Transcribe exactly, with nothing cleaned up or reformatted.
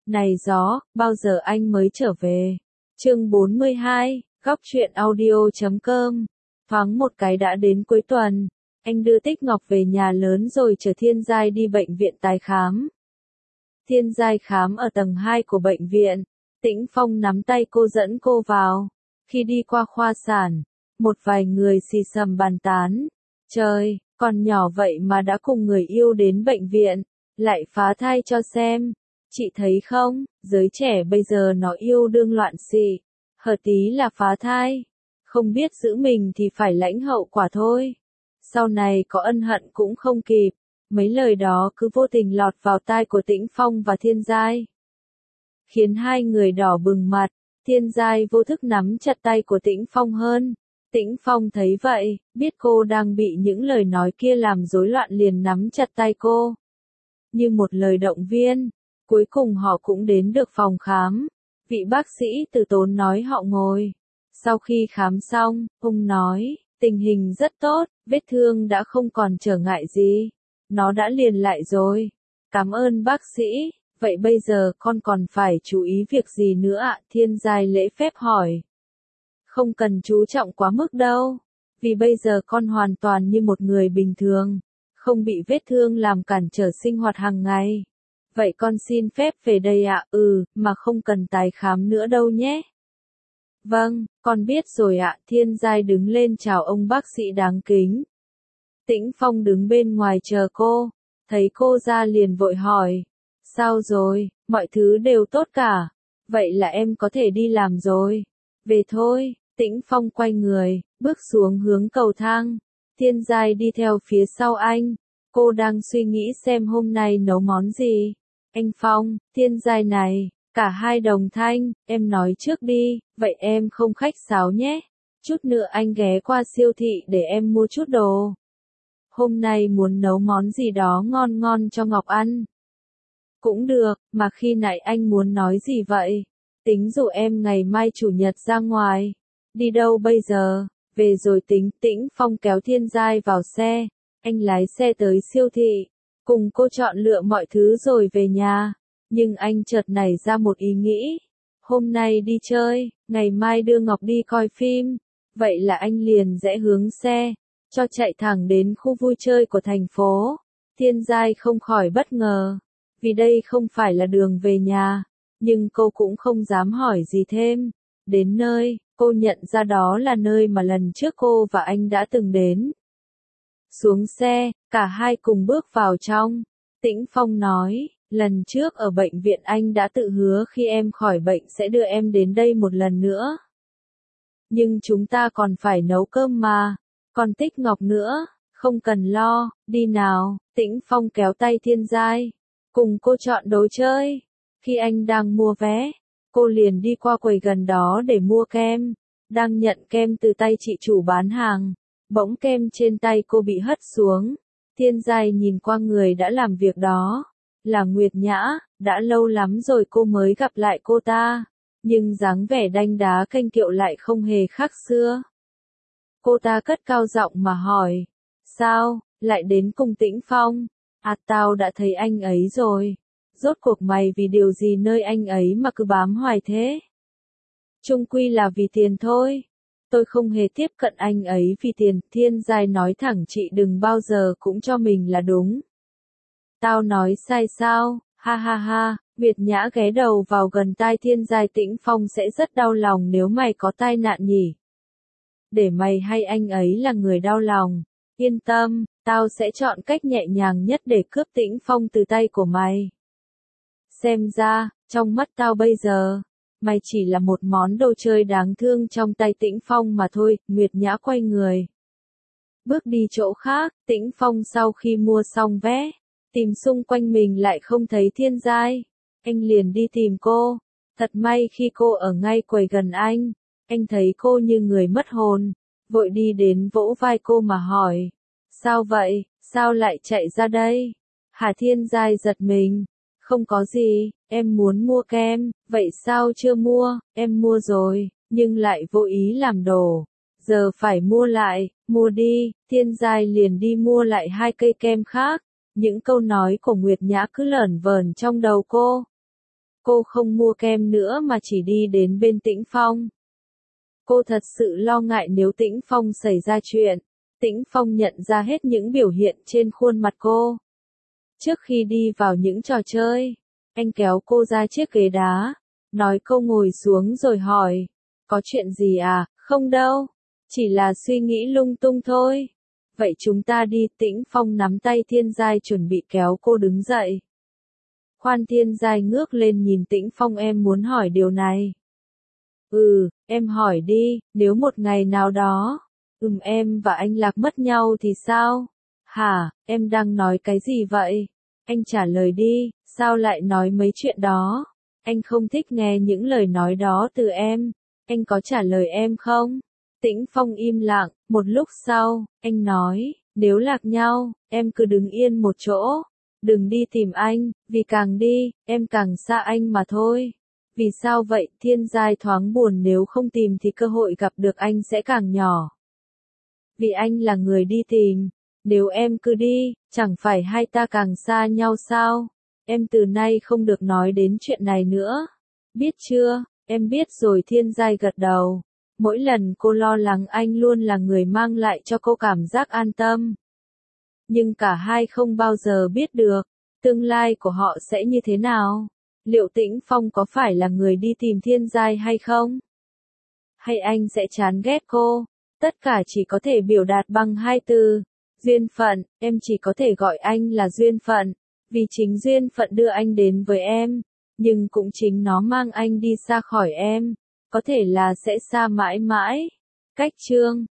Này gió, bao giờ anh mới trở về? Chương bốn mươi hai, góc truyện audio chấm com. Thoáng một cái đã đến cuối tuần, anh đưa Tích Ngọc về nhà lớn rồi chở Thiên Giai đi bệnh viện tái khám. Thiên Giai khám ở tầng hai của bệnh viện, Tĩnh Phong nắm tay cô dẫn cô vào. Khi đi qua khoa sản, một vài người xì xầm bàn tán. Trời, còn nhỏ vậy mà đã cùng người yêu đến bệnh viện, lại phá thai cho xem. Chị thấy không, giới trẻ bây giờ nó yêu đương loạn xị, hở tí là phá thai. Không biết giữ mình thì phải lãnh hậu quả thôi. Sau này có ân hận cũng không kịp. Mấy lời đó cứ vô tình lọt vào tai của Tĩnh Phong và Thiên Giai, khiến hai người đỏ bừng mặt. Thiên Giai vô thức nắm chặt tay của Tĩnh Phong hơn. Tĩnh Phong thấy vậy, biết cô đang bị những lời nói kia làm rối loạn liền nắm chặt tay cô. Như một lời động viên, cuối cùng họ cũng đến được phòng khám. Vị bác sĩ từ tốn nói họ ngồi. Sau khi khám xong, ông nói, tình hình rất tốt, vết thương đã không còn trở ngại gì. Nó đã liền lại rồi. Cảm ơn bác sĩ. Vậy bây giờ con còn phải chú ý việc gì nữa ạ? Thiên Giai lễ phép hỏi. Không cần chú trọng quá mức đâu. Vì bây giờ con hoàn toàn như một người bình thường. Không bị vết thương làm cản trở sinh hoạt hàng ngày. Vậy con xin phép về đây ạ. Ừ, mà không cần tái khám nữa đâu nhé. Vâng, con biết rồi ạ. Thiên Giai đứng lên chào ông bác sĩ đáng kính. Tĩnh Phong đứng bên ngoài chờ cô. Thấy cô ra liền vội hỏi. Sao rồi, mọi thứ đều tốt cả. Vậy là em có thể đi làm rồi. Về thôi. Tĩnh Phong quay người, bước xuống hướng cầu thang. Thiên Giai đi theo phía sau anh. Cô đang suy nghĩ xem hôm nay nấu món gì. Anh Phong, Thiên Giai này, cả hai đồng thanh, em nói trước đi, vậy em không khách sáo nhé. Chút nữa anh ghé qua siêu thị để em mua chút đồ. Hôm nay muốn nấu món gì đó ngon ngon cho Ngọc ăn. Cũng được, mà khi nãy anh muốn nói gì vậy? Tính rủ em ngày mai chủ nhật ra ngoài. Đi đâu bây giờ? Về rồi tính. Tĩnh Phong kéo Thiên Giai vào xe. Anh lái xe tới siêu thị. Cùng cô chọn lựa mọi thứ rồi về nhà. Nhưng anh chợt nảy ra một ý nghĩ. Hôm nay đi chơi, ngày mai đưa Ngọc đi coi phim. Vậy là anh liền rẽ hướng xe, cho chạy thẳng đến khu vui chơi của thành phố. Thiên Giai không khỏi bất ngờ. Vì đây không phải là đường về nhà. Nhưng cô cũng không dám hỏi gì thêm. Đến nơi, cô nhận ra đó là nơi mà lần trước cô và anh đã từng đến. Xuống xe, cả hai cùng bước vào trong. Tĩnh Phong nói, lần trước ở bệnh viện anh đã tự hứa khi em khỏi bệnh sẽ đưa em đến đây một lần nữa. Nhưng chúng ta còn phải nấu cơm mà. Còn Tích Ngọc nữa, không cần lo, đi nào. Tĩnh Phong kéo tay Thiên Giai, cùng cô chọn đồ chơi. Khi anh đang mua vé, cô liền đi qua quầy gần đó để mua kem. Đang nhận kem từ tay chị chủ bán hàng, bỗng kem trên tay cô bị hất xuống. Thiên Giai nhìn qua người đã làm việc đó, là Nguyệt Nhã. Đã lâu lắm rồi cô mới gặp lại cô ta, nhưng dáng vẻ đanh đá kênh kiệu lại không hề khác xưa. Cô ta cất cao giọng mà hỏi, sao, lại đến cùng Tĩnh Phong? À, tao đã thấy anh ấy rồi. Rốt cuộc mày vì điều gì nơi anh ấy mà cứ bám hoài thế? Chung quy là vì tiền thôi. Tôi không hề tiếp cận anh ấy vì tiền. Thiên Giai nói thẳng, chị đừng bao giờ cũng cho mình là đúng. Tao nói sai sao? Ha ha ha. Nguyệt Nhã ghé đầu vào gần tai Thiên Giai. Tĩnh Phong sẽ rất đau lòng nếu mày có tai nạn nhỉ. Để mày hay anh ấy là người đau lòng. Yên tâm, tao sẽ chọn cách nhẹ nhàng nhất để cướp Tĩnh Phong từ tay của mày. Xem ra, trong mắt tao bây giờ, mày chỉ là một món đồ chơi đáng thương trong tay Tĩnh Phong mà thôi. Nguyệt Nhã quay người, bước đi chỗ khác. Tĩnh Phong sau khi mua xong vé, tìm xung quanh mình lại không thấy Thiên Giai. Anh liền đi tìm cô. Thật may khi cô ở ngay quầy gần anh, anh thấy cô như người mất hồn, vội đi đến vỗ vai cô mà hỏi. Sao vậy, sao lại chạy ra đây? Hà. Thiên Giai giật mình. Không có gì, em muốn mua kem. Vậy sao chưa mua? Em mua rồi, nhưng lại vô ý làm đổ. Giờ phải mua lại. Mua đi. Thiên Giai liền đi mua lại hai cây kem khác. Những câu nói của Nguyệt Nhã cứ lởn vởn trong đầu cô. cô không mua kem nữa mà chỉ đi đến bên Tĩnh Phong. Cô thật sự lo ngại nếu Tĩnh Phong xảy ra chuyện. Tĩnh Phong nhận ra hết những biểu hiện trên khuôn mặt cô. Trước khi đi vào những trò chơi, anh kéo cô ra chiếc ghế đá, nói câu ngồi xuống rồi hỏi, có chuyện gì à? Không đâu, chỉ là suy nghĩ lung tung thôi. Vậy chúng ta đi. Tĩnh Phong nắm tay Thiên Giai chuẩn bị kéo cô đứng dậy. Khoan. Thiên Giai ngước lên nhìn Tĩnh Phong, em muốn hỏi điều này. Ừ, em hỏi đi, nếu một ngày nào đó, ừm em và anh Lạc mất nhau thì sao? Hả, em đang nói cái gì vậy? Anh trả lời đi, sao lại nói mấy chuyện đó? Anh không thích nghe những lời nói đó từ em. Anh có trả lời em không? Tĩnh Phong im lặng, một lúc sau, anh nói, nếu lạc nhau, em cứ đứng yên một chỗ. Đừng đi tìm anh, vì càng đi, em càng xa anh mà thôi. Vì sao vậy? Thiên Giai thoáng buồn, nếu không tìm thì cơ hội gặp được anh sẽ càng nhỏ. Vì anh là người đi tìm. Nếu em cứ đi, chẳng phải hai ta càng xa nhau sao? Em từ nay không được nói đến chuyện này nữa. Biết chưa? Em biết rồi. Thiên Giai gật đầu. Mỗi lần cô lo lắng anh luôn là người mang lại cho cô cảm giác an tâm. Nhưng cả hai không bao giờ biết được, tương lai của họ sẽ như thế nào. Liệu Tĩnh Phong có phải là người đi tìm Thiên Giai hay không? Hay anh sẽ chán ghét cô? Tất cả chỉ có thể biểu đạt bằng hai từ. Duyên phận. Em chỉ có thể gọi anh là duyên phận. Vì chính duyên phận đưa anh đến với em. Nhưng cũng chính nó mang anh đi xa khỏi em. Có thể là sẽ xa mãi mãi. Cách chương